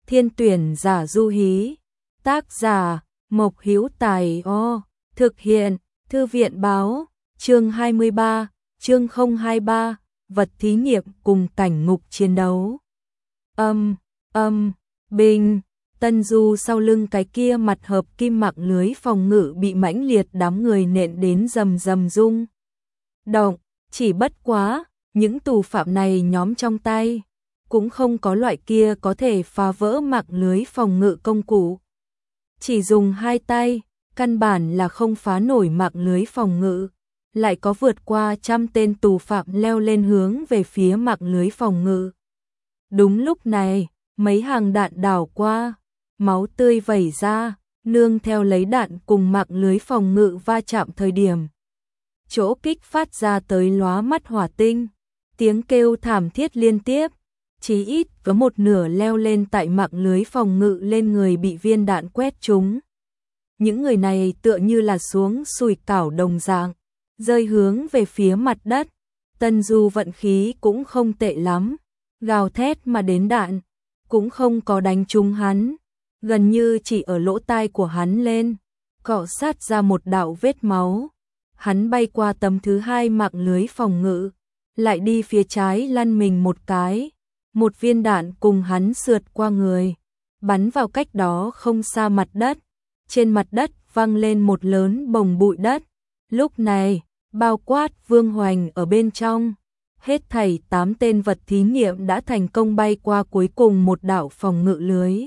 Thiên tuyển giả du hí. Tác giả Mộc Hữu Tài. Thực hiện Thư viện báo. Chương 23, chương 023, vật thí nghiệm cùng cảnh ngục chiến đấu. Binh. Tân Du sau lưng cái kia mặt hợp kim mạng lưới phòng ngự bị mãnh liệt đám người nện đến rầm rầm rung động. Chỉ bất quá, những tù phạm này nhóm trong tay cũng không có loại kia có thể phá vỡ mạng lưới phòng ngự công cụ. Chỉ dùng hai tay, căn bản là không phá nổi mạng lưới phòng ngự. Lại có vượt qua 100 tên tù phạm leo lên hướng về phía mạng lưới phòng ngự. Đúng lúc này, mấy hàng đạn đảo qua, máu tươi vẩy ra, nương theo lấy đạn cùng mạng lưới phòng ngự va chạm thời điểm. Chỗ kích phát ra tới lóa mắt hỏa tinh, tiếng kêu thảm thiết liên tiếp, chí ít có một nửa leo lên tại mạng lưới phòng ngự lên người bị viên đạn quét trúng. Những người này tựa như là xuống sùi cảo đồng dạng, rơi hướng về phía mặt đất. Tân Du vận khí cũng không tệ lắm, gào thét mà đến đạn cũng không có đánh trúng hắn, gần như chỉ ở lỗ tai của hắn lên cọ sát ra một đạo vết máu. Hắn bay qua tấm thứ hai mạng lưới phòng ngự, lại đi phía trái lăn mình một cái, một viên đạn cùng hắn sượt qua người, bắn vào cách đó không xa mặt đất. Trên mặt đất vang lên một lớn bồng bụi đất. Lúc này, bao quát Vương Hoành ở bên trong, hết thảy 8 tên vật thí nghiệm đã thành công bay qua cuối cùng một đạo phòng ngự lưới.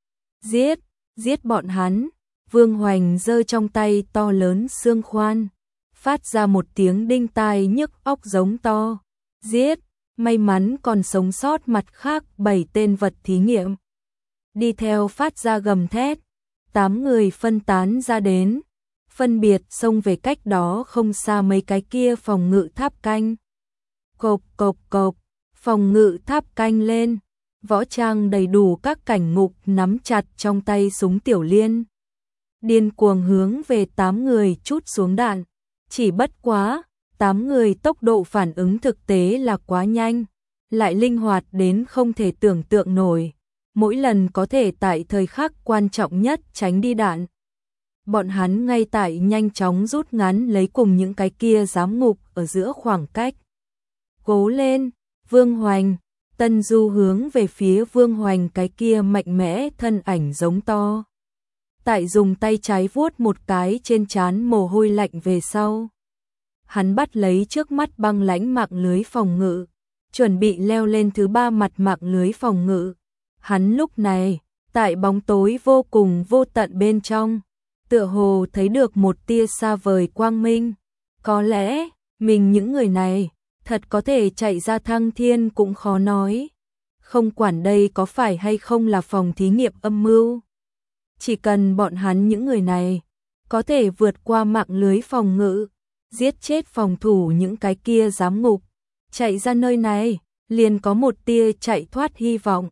Giết bọn hắn. Vương Hoành giơ trong tay to lớn xương khoan, phát ra một tiếng đinh tai nhức óc giống to. Giết. May mắn còn sống sót mặt khác 7 tên vật thí nghiệm đi theo phát ra gầm thét. 8 người phân tán ra đến, phân biệt xông về cách đó không xa mấy cái kia phòng ngự tháp canh. Cộp cộp cộp, phòng ngự tháp canh lên, võ trang đầy đủ các cảnh ngục nắm chặt trong tay súng tiểu liên, điên cuồng hướng về 8 người trút xuống đạn. Chỉ bất quá, 8 người tốc độ phản ứng thực tế là quá nhanh, lại linh hoạt đến không thể tưởng tượng nổi. Mỗi lần có thể tại thời khắc quan trọng nhất tránh đi đạn. Bọn hắn ngay tại nhanh chóng rút ngắn lấy cùng những cái kia giám ngục ở giữa khoảng cách. Cố lên, Vương Hoành. Tân Du hướng về phía Vương Hoành cái kia mạnh mẽ thân ảnh giống to. Tại dùng tay trái vuốt một cái trên trán mồ hôi lạnh về sau. Hắn bắt lấy trước mắt băng lãnh mạng lưới phòng ngự, chuẩn bị leo lên thứ 3 mặt mạng lưới phòng ngự. Hắn lúc này, tại bóng tối vô cùng vô tận bên trong, tựa hồ thấy được một tia xa vời quang minh. Có lẽ, mình những người này, thật có thể chạy ra thăng thiên cũng khó nói. Không quản đây có phải hay không là phòng thí nghiệm âm mưu. Chỉ cần bọn hắn những người này, có thể vượt qua mạng lưới phòng ngự, giết chết phòng thủ những cái kia giám ngục, chạy ra nơi này, liền có một tia chạy thoát hy vọng.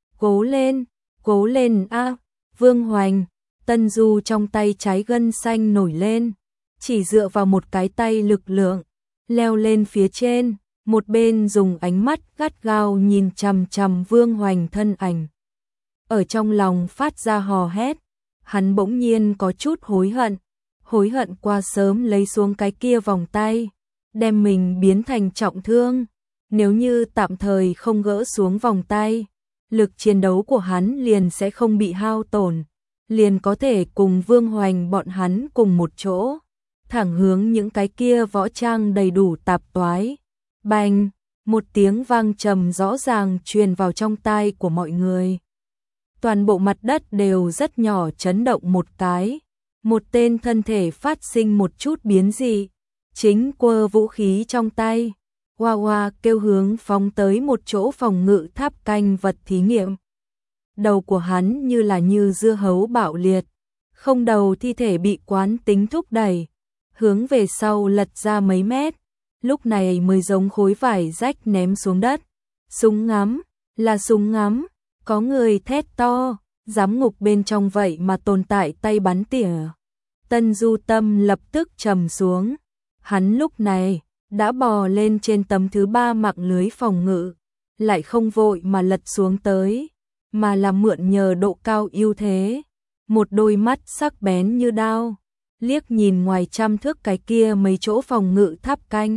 Cố lên a. Vương Hoành. Tân Du trong tay trái gân xanh nổi lên, chỉ dựa vào một cái tay lực lượng, leo lên phía trên, một bên dùng ánh mắt gắt gao nhìn chằm chằm Vương Hoành thân ảnh. Ở trong lòng phát ra hò hét, hắn bỗng nhiên có chút hối hận qua sớm lấy xuống cái kia vòng tay, đem mình biến thành trọng thương. Nếu như tạm thời không gỡ xuống vòng tay, lực chiến đấu của hắn liền sẽ không bị hao tổn, liền có thể cùng Vương Hoành bọn hắn cùng một chỗ, thẳng hướng những cái kia võ trang đầy đủ tạp toái. Bành, một tiếng vang trầm rõ ràng truyền vào trong tai của mọi người. Toàn bộ mặt đất đều rất nhỏ chấn động một cái, một tên thân thể phát sinh một chút biến dị, chính quơ vũ khí trong tay, hoa hoa kêu hướng phóng tới một chỗ phòng ngự tháp canh vật thí nghiệm. Đầu của hắn như dưa hấu bạo liệt, không đầu thi thể bị quán tính thúc đẩy, hướng về sau lật ra mấy mét, lúc này mới giống khối vải rách ném xuống đất. Súng ngắm, là súng ngắm, có người thét to, giám ngục bên trong vậy mà tồn tại tay bắn tỉa. Tân Du tâm lập tức trầm xuống, hắn lúc này đã bò lên trên tấm thứ 3 mạng lưới phòng ngự, lại không vội mà lật xuống tới, mà là mượn nhờ độ cao ưu thế. Một đôi mắt sắc bén như đao, liếc nhìn ngoài trăm thước cái kia mấy chỗ phòng ngự tháp canh.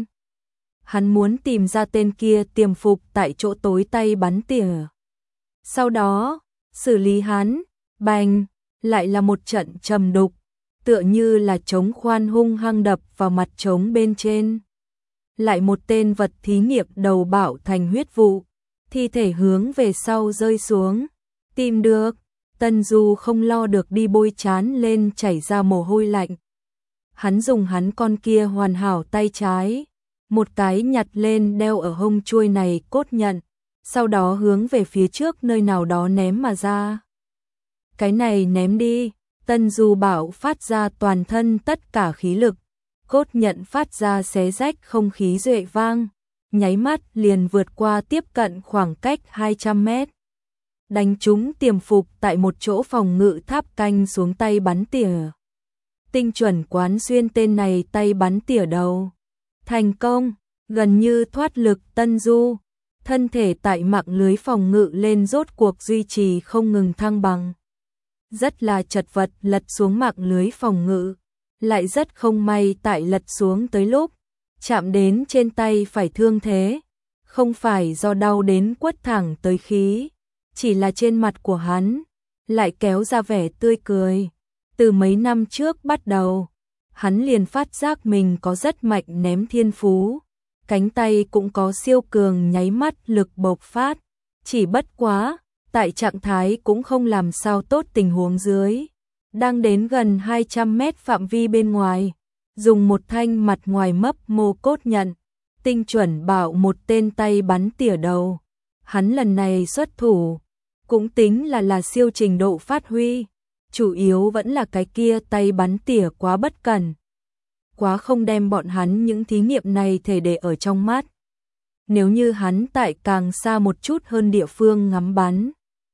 Hắn muốn tìm ra tên kia tiềm phục tại chỗ tối tay bắn tỉa. Sau đó, xử lý hắn, bành, lại là một trận trầm đục, tựa như là trống khoan hung hăng đập vào mặt trống bên trên. Lại một tên vật thí nghiệm đầu bạo thành huyết vụ, thi thể hướng về sau rơi xuống. Tìm được, Tân Du không lo được đi bôi trán lên chảy ra mồ hôi lạnh. Hắn dùng hắn con kia hoàn hảo tay trái, một cái nhặt lên đeo ở hông chuôi này cốt nhận, sau đó hướng về phía trước nơi nào đó ném mà ra. Cái này ném đi, Tân Du bảo phát ra toàn thân tất cả khí lực, cốt nhận phát ra xé rách không khí duệ vang, nháy mắt liền vượt qua tiếp cận khoảng cách 200 mét. Đánh trúng tiềm phục tại một chỗ phòng ngự tháp canh xuống tay bắn tỉa. Tinh chuẩn quán xuyên tên này tay bắn tỉa đầu. Thành công, gần như thoát lực Tân Du, thân thể tại mạng lưới phòng ngự lên rốt cuộc duy trì không ngừng thăng bằng. Rất là chật vật lật xuống mạng lưới phòng ngự, lại rất không may tại lật xuống tới lúc chạm đến trên tay phải thương thế, không phải do đau đến quất thẳng tới khí, chỉ là trên mặt của hắn lại kéo ra vẻ tươi cười. Từ mấy năm trước bắt đầu, hắn liền phát giác mình có rất mạnh ném thiên phú, cánh tay cũng có siêu cường nháy mắt lực bộc phát, chỉ bất quá, tại trạng thái cũng không làm sao tốt tình huống dưới, đang đến gần 200 mét phạm vi bên ngoài, dùng một thanh mặt ngoài mấp mô cốt nhận, tinh chuẩn bảo một tên tay bắn tỉa đầu. Hắn lần này xuất thủ, cũng tính là siêu trình độ phát huy, chủ yếu vẫn là cái kia tay bắn tỉa quá bất cẩn, quá không đem bọn hắn những thí nghiệm này thể để ở trong mắt. Nếu như hắn tại càng xa một chút hơn địa phương ngắm bắn,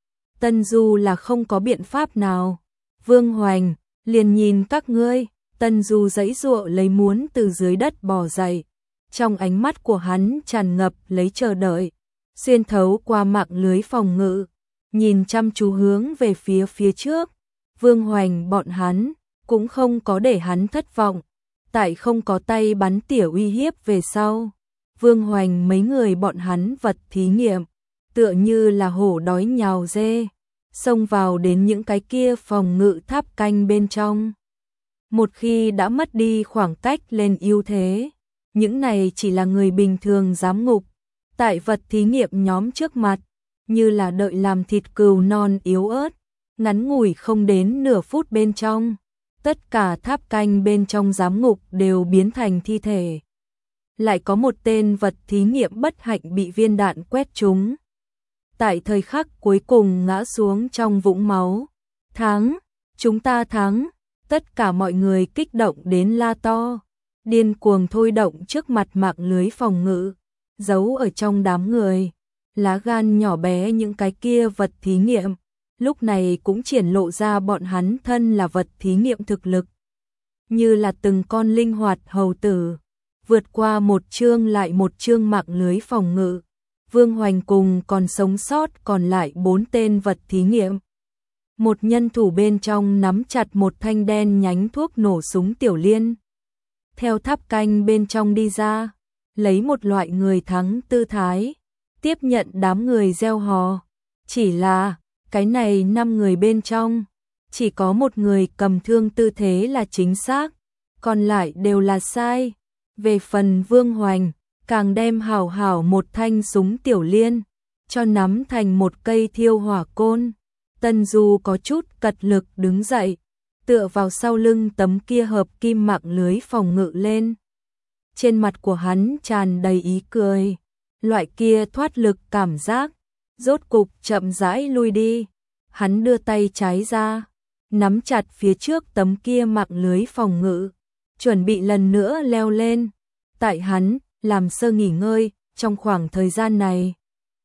Tân Du là không có biện pháp nào. Vương Hoành, liền nhìn các ngươi. Tân Du giãy giụa lấy muốn từ dưới đất bò dậy, trong ánh mắt của hắn tràn ngập lấy chờ đợi, xuyên thấu qua mạng lưới phòng ngự, nhìn chăm chú hướng về phía trước. Vương Hoành bọn hắn cũng không có để hắn thất vọng, tại không có tay bắn tỉa uy hiếp về sau, Vương Hoành mấy người bọn hắn vật thí nghiệm, tựa như là hổ đói nhào dê, xông vào đến những cái kia phòng ngự tháp canh bên trong. Một khi đã mất đi khoảng cách lên ưu thế, những này chỉ là người bình thường giám ngục, tại vật thí nghiệm nhóm trước mặt, như là đợi làm thịt cừu non yếu ớt, ngắn ngủi không đến nửa phút bên trong, tất cả tháp canh bên trong giám ngục đều biến thành thi thể. Lại có một tên vật thí nghiệm bất hạnh bị viên đạn quét trúng. Tại thời khắc cuối cùng ngã xuống trong vũng máu. Thắng, chúng ta thắng, tất cả mọi người kích động đến la to, điên cuồng thôi động trước mặt mạng lưới phòng ngự, giấu ở trong đám người. Lá gan nhỏ bé những cái kia vật thí nghiệm, lúc này cũng triển lộ ra bọn hắn thân là vật thí nghiệm thực lực. Như là từng con linh hoạt hầu tử, vượt qua một chương lại một chương mạng lưới phòng ngự. Vương Hoành cùng còn sống sót còn lại 4 tên vật thí nghiệm. Một nhân thủ bên trong nắm chặt một thanh đen nhánh thuốc nổ súng tiểu liên. Theo tháp canh bên trong đi ra, lấy một loại người thắng tư thái, tiếp nhận đám người reo hò. Chỉ là, cái này 5 người bên trong, chỉ có một người cầm thương tư thế là chính xác, còn lại đều là sai. Về phần Vương Hoành, càng đem hảo hảo một thanh súng tiểu liên, cho nắm thành một cây thiêu hỏa côn. Tân Du có chút cật lực đứng dậy, tựa vào sau lưng tấm kia hợp kim mạng lưới phòng ngự lên. Trên mặt của hắn tràn đầy ý cười, loại kia thoát lực cảm giác, rốt cục chậm rãi lui đi. Hắn đưa tay trái ra, nắm chặt phía trước tấm kia mạng lưới phòng ngự, chuẩn bị lần nữa leo lên. Tại hắn làm sơ nghỉ ngơi, trong khoảng thời gian này,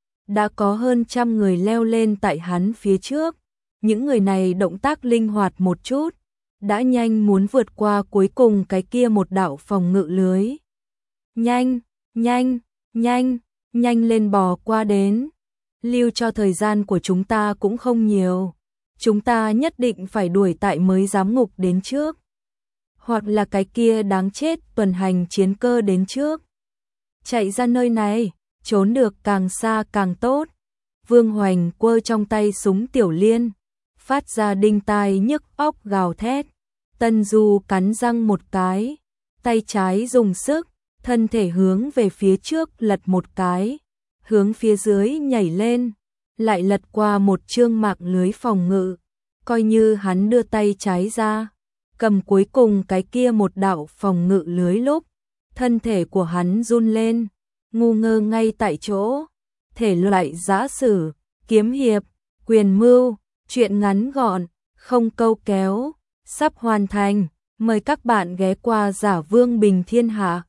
đã có hơn 100 người leo lên tại hắn phía trước. Những người này động tác linh hoạt một chút, đã nhanh muốn vượt qua cuối cùng cái kia một đạo phòng ngự lưới. Nhanh, nhanh, nhanh, nhanh lên bò qua đến. lưu cho thời gian của chúng ta cũng không nhiều. Chúng ta nhất định phải đuổi tại mới giám ngục đến trước. Hoặc là cái kia đáng chết tuần hành chiến cơ đến trước. Chạy ra nơi này, trốn được càng xa càng tốt. Vương Hoành quơ trong tay súng tiểu liên, phát ra đinh tai nhức óc gào thét. Tân Du cắn răng một cái, tay trái dùng sức, thân thể hướng về phía trước lật một cái, hướng phía dưới nhảy lên, lại lật qua một chương mạng lưới phòng ngự, coi như hắn đưa tay trái ra, cầm cuối cùng cái kia một đạo phòng ngự lưới lúc, thân thể của hắn run lên, ngu ngơ ngay tại chỗ. Thể loại giã sử, kiếm hiệp, quyền mưu, truyện ngắn gọn, không câu kéo, sắp hoàn thành, mời các bạn ghé qua Giả Vương Bình Thiên Hạ.